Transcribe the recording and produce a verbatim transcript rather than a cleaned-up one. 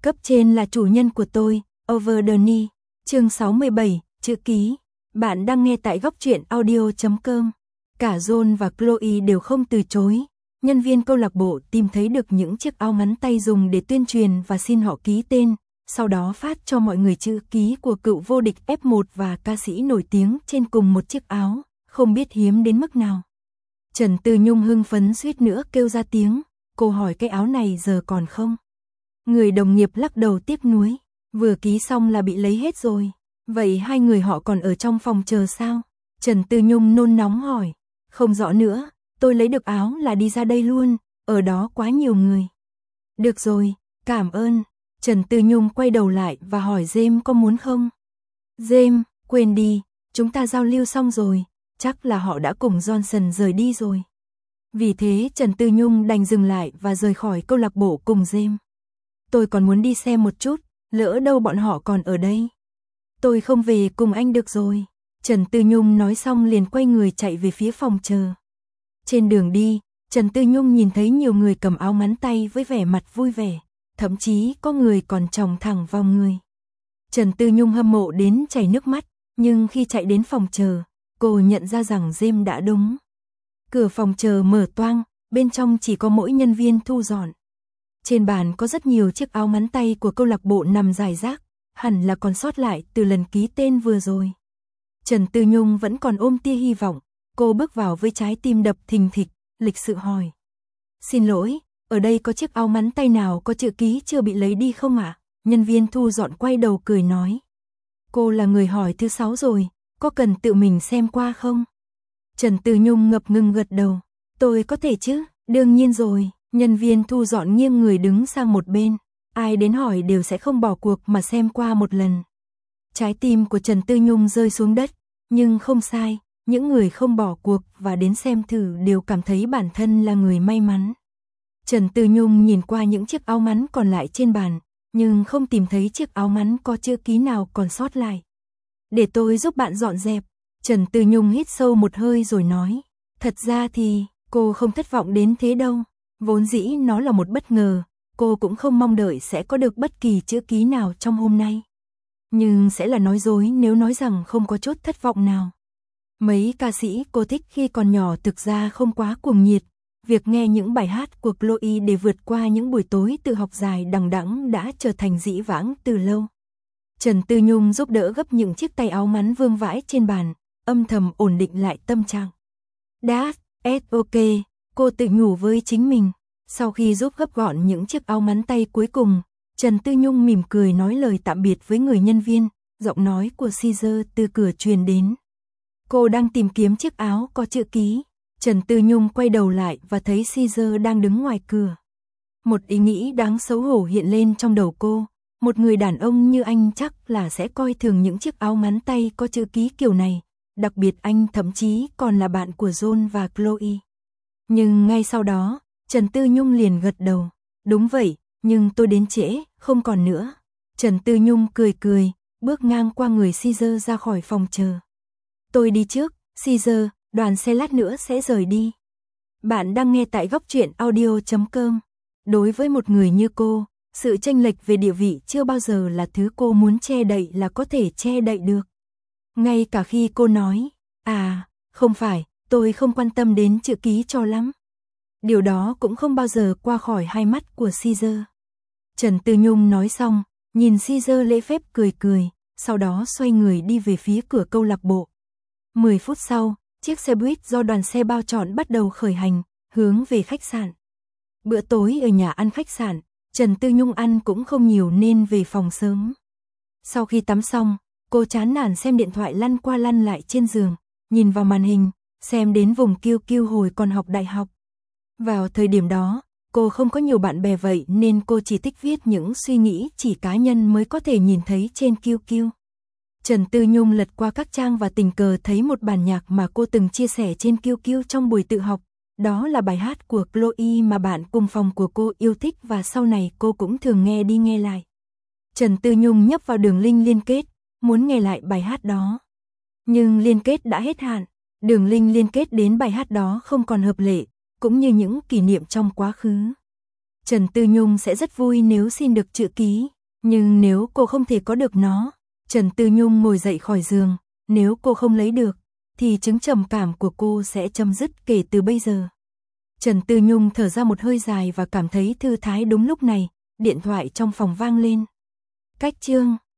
Cấp trên là chủ nhân của tôi, Over the Knee. Chương sáu mươi bảy, chữ ký. Bạn đang nghe tại góc truyện audio chấm com. Cả John và Chloe đều không từ chối. Nhân viên câu lạc bộ tìm thấy được những chiếc áo ngắn tay dùng để tuyên truyền và xin họ ký tên, sau đó phát cho mọi người chữ ký của cựu vô địch ép một và ca sĩ nổi tiếng trên cùng một chiếc áo, không biết hiếm đến mức nào. Trần Tư Nhung hưng phấn suýt nữa kêu ra tiếng, cô hỏi cái áo này giờ còn không? Người đồng nghiệp lắc đầu tiếc nuối, vừa ký xong là bị lấy hết rồi. Vậy hai người họ còn ở trong phòng chờ sao? Trần Tư Nhung nôn nóng hỏi, không rõ nữa, tôi lấy được áo là đi ra đây luôn, ở đó quá nhiều người. Được rồi, cảm ơn. Trần Tư Nhung quay đầu lại và hỏi James có muốn không? James, quên đi, chúng ta giao lưu xong rồi, chắc là họ đã cùng Johnson rời đi rồi. Vì thế Trần Tư Nhung đành dừng lại và rời khỏi câu lạc bộ cùng James. Tôi còn muốn đi xem một chút, lỡ đâu bọn họ còn ở đây. Tôi không về cùng anh được rồi. Trần Tư Nhung nói xong liền quay người chạy về phía phòng chờ. Trên đường đi, Trần Tư Nhung nhìn thấy nhiều người cầm áo ngắn tay với vẻ mặt vui vẻ, thậm chí có người còn tròng thẳng vào người. Trần Tư Nhung hâm mộ đến chảy nước mắt, nhưng khi chạy đến phòng chờ, cô nhận ra rằng James đã đúng. Cửa phòng chờ mở toang, bên trong chỉ có mỗi nhân viên thu dọn. Trên bàn có rất nhiều chiếc áo ngắn tay của câu lạc bộ nằm rải rác, hẳn là còn sót lại từ lần ký tên vừa rồi. Trần Tư Nhung vẫn còn ôm tia hy vọng, cô bước vào với trái tim đập thình thịch, lịch sự hỏi. Xin lỗi, ở đây có chiếc áo ngắn tay nào có chữ ký chưa bị lấy đi không ạ? Nhân viên thu dọn quay đầu cười nói. Cô là người hỏi thứ sáu rồi, có cần tự mình xem qua không? Trần Tư Nhung ngập ngừng gật đầu. Tôi có thể chứ, đương nhiên rồi. Nhân viên thu dọn nghiêng người đứng sang một bên. Ai đến hỏi đều sẽ không bỏ cuộc mà xem qua một lần. Trái tim của Trần Tư Nhung rơi xuống đất, nhưng không sai, những người không bỏ cuộc và đến xem thử đều cảm thấy bản thân là người may mắn. Trần Tư Nhung nhìn qua những chiếc áo ngắn còn lại trên bàn, nhưng không tìm thấy chiếc áo ngắn có chữ ký nào còn sót lại. Để tôi giúp bạn dọn dẹp. Trần Tư Nhung hít sâu một hơi rồi nói. Thật ra thì, cô không thất vọng đến thế đâu. Vốn dĩ nó là một bất ngờ, cô cũng không mong đợi sẽ có được bất kỳ chữ ký nào trong hôm nay. Nhưng sẽ là nói dối nếu nói rằng không có chút thất vọng nào. Mấy ca sĩ cô thích khi còn nhỏ thực ra không quá cuồng nhiệt. Việc nghe những bài hát của Chloe để vượt qua những buổi tối tự học dài đằng đẵng đã trở thành dĩ vãng từ lâu. Trần Tư Nhung giúp đỡ gấp những chiếc tay áo ngắn vương vãi trên bàn, âm thầm ổn định lại tâm trạng. Đã, ok, cô tự nhủ với chính mình. Sau khi giúp gấp gọn những chiếc áo ngắn tay cuối cùng, Trần Tư Nhung mỉm cười nói lời tạm biệt với người nhân viên, giọng nói của Caesar từ cửa truyền đến. Cô đang tìm kiếm chiếc áo có chữ ký. Trần Tư Nhung quay đầu lại và thấy Caesar đang đứng ngoài cửa. Một ý nghĩ đáng xấu hổ hiện lên trong đầu cô. Một người đàn ông như anh chắc là sẽ coi thường những chiếc áo ngắn tay có chữ ký kiểu này. Đặc biệt anh thậm chí còn là bạn của John và Chloe. Nhưng ngay sau đó, Trần Tư Nhung liền gật đầu. Đúng vậy, nhưng tôi đến trễ, không còn nữa. Trần Tư Nhung cười cười, bước ngang qua người Caesar ra khỏi phòng chờ. Tôi đi trước, Caesar, đoàn xe lát nữa sẽ rời đi. Bạn đang nghe tại góc truyện audio chấm com. Đối với một người như cô, sự chênh lệch về địa vị chưa bao giờ là thứ cô muốn che đậy là có thể che đậy được. Ngay cả khi cô nói, à, không phải, tôi không quan tâm đến chữ ký cho lắm. Điều đó cũng không bao giờ qua khỏi hai mắt của Caesar. Trần Tư Nhung nói xong, nhìn Caesar lễ phép cười cười, sau đó xoay người đi về phía cửa câu lạc bộ. Mười phút sau, chiếc xe buýt do đoàn xe bao trọn bắt đầu khởi hành, hướng về khách sạn. Bữa tối ở nhà ăn khách sạn, Trần Tư Nhung ăn cũng không nhiều nên về phòng sớm. Sau khi tắm xong, cô chán nản xem điện thoại lăn qua lăn lại trên giường, nhìn vào màn hình, xem đến vùng kiêu kiêu hồi còn học đại học. Vào thời điểm đó, cô không có nhiều bạn bè vậy nên cô chỉ thích viết những suy nghĩ chỉ cá nhân mới có thể nhìn thấy trên kiêu kiêu. Trần Tư Nhung lật qua các trang và tình cờ thấy một bản nhạc mà cô từng chia sẻ trên kiêu kiêu trong buổi tự học. Đó là bài hát của Chloe mà bạn cùng phòng của cô yêu thích và sau này cô cũng thường nghe đi nghe lại. Trần Tư Nhung nhấp vào đường link liên kết, muốn nghe lại bài hát đó. Nhưng liên kết đã hết hạn, đường link liên kết đến bài hát đó không còn hợp lệ, cũng như những kỷ niệm trong quá khứ. Trần Tư Nhung sẽ rất vui nếu xin được chữ ký, nhưng nếu cô không thể có được nó, Trần Tư Nhung ngồi dậy khỏi giường, nếu cô không lấy được, thì chứng trầm cảm của cô sẽ chấm dứt kể từ bây giờ. Trần Tư Nhung thở ra một hơi dài và cảm thấy thư thái. Đúng lúc này, điện thoại trong phòng vang lên. Cách chương